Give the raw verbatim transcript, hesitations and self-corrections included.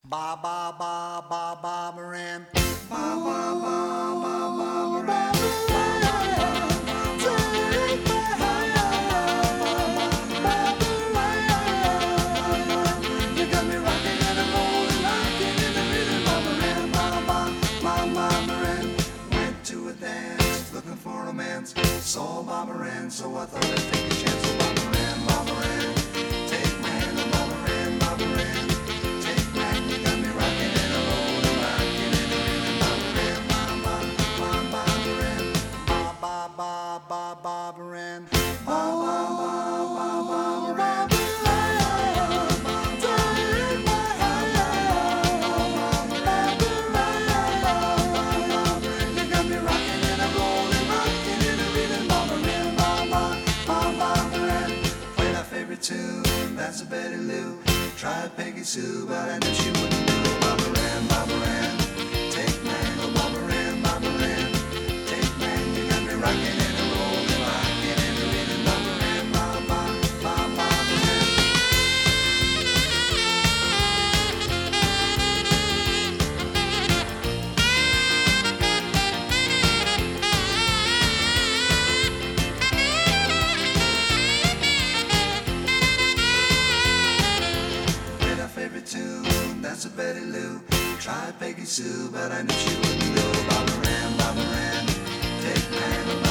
Ba ba ba ba ba Moran. Ba ba ba ba ba Moran. You got me rocking and I'm rolling, rocking in the rhythm of Moran. Ba ba ba ba Moran. Went to a dance, looking for romance. Saw Bob Moran, so I thought I'd take a chance. So Bob Moran, Bob Moran. Take my hand, oh Bob Moran, Bob Moran. Take my hand, you got me rocking and I'm rolling, rocking in the rhythm of Moran. Ba ba ba ba Moran. Ba ba ba ba ba Moran. Ba ba ba ba ba Moran. Tune, that's a Betty Lou. Tried Peggy Sue, but I knew she wouldn't do. Bob Moran, Bob Moran. Take my hand, oh Bob Moran, Bob Moran. Take my hand, you got me rocking and rolling, rocking and reading. Bob Moran, Bob, Bob, Bob, Bob Moran. Tune, that's a Betty Lou. Tried Peggy Sue, but I knew she wouldn't do. Bob Moran, Bob Moran. Take my hand,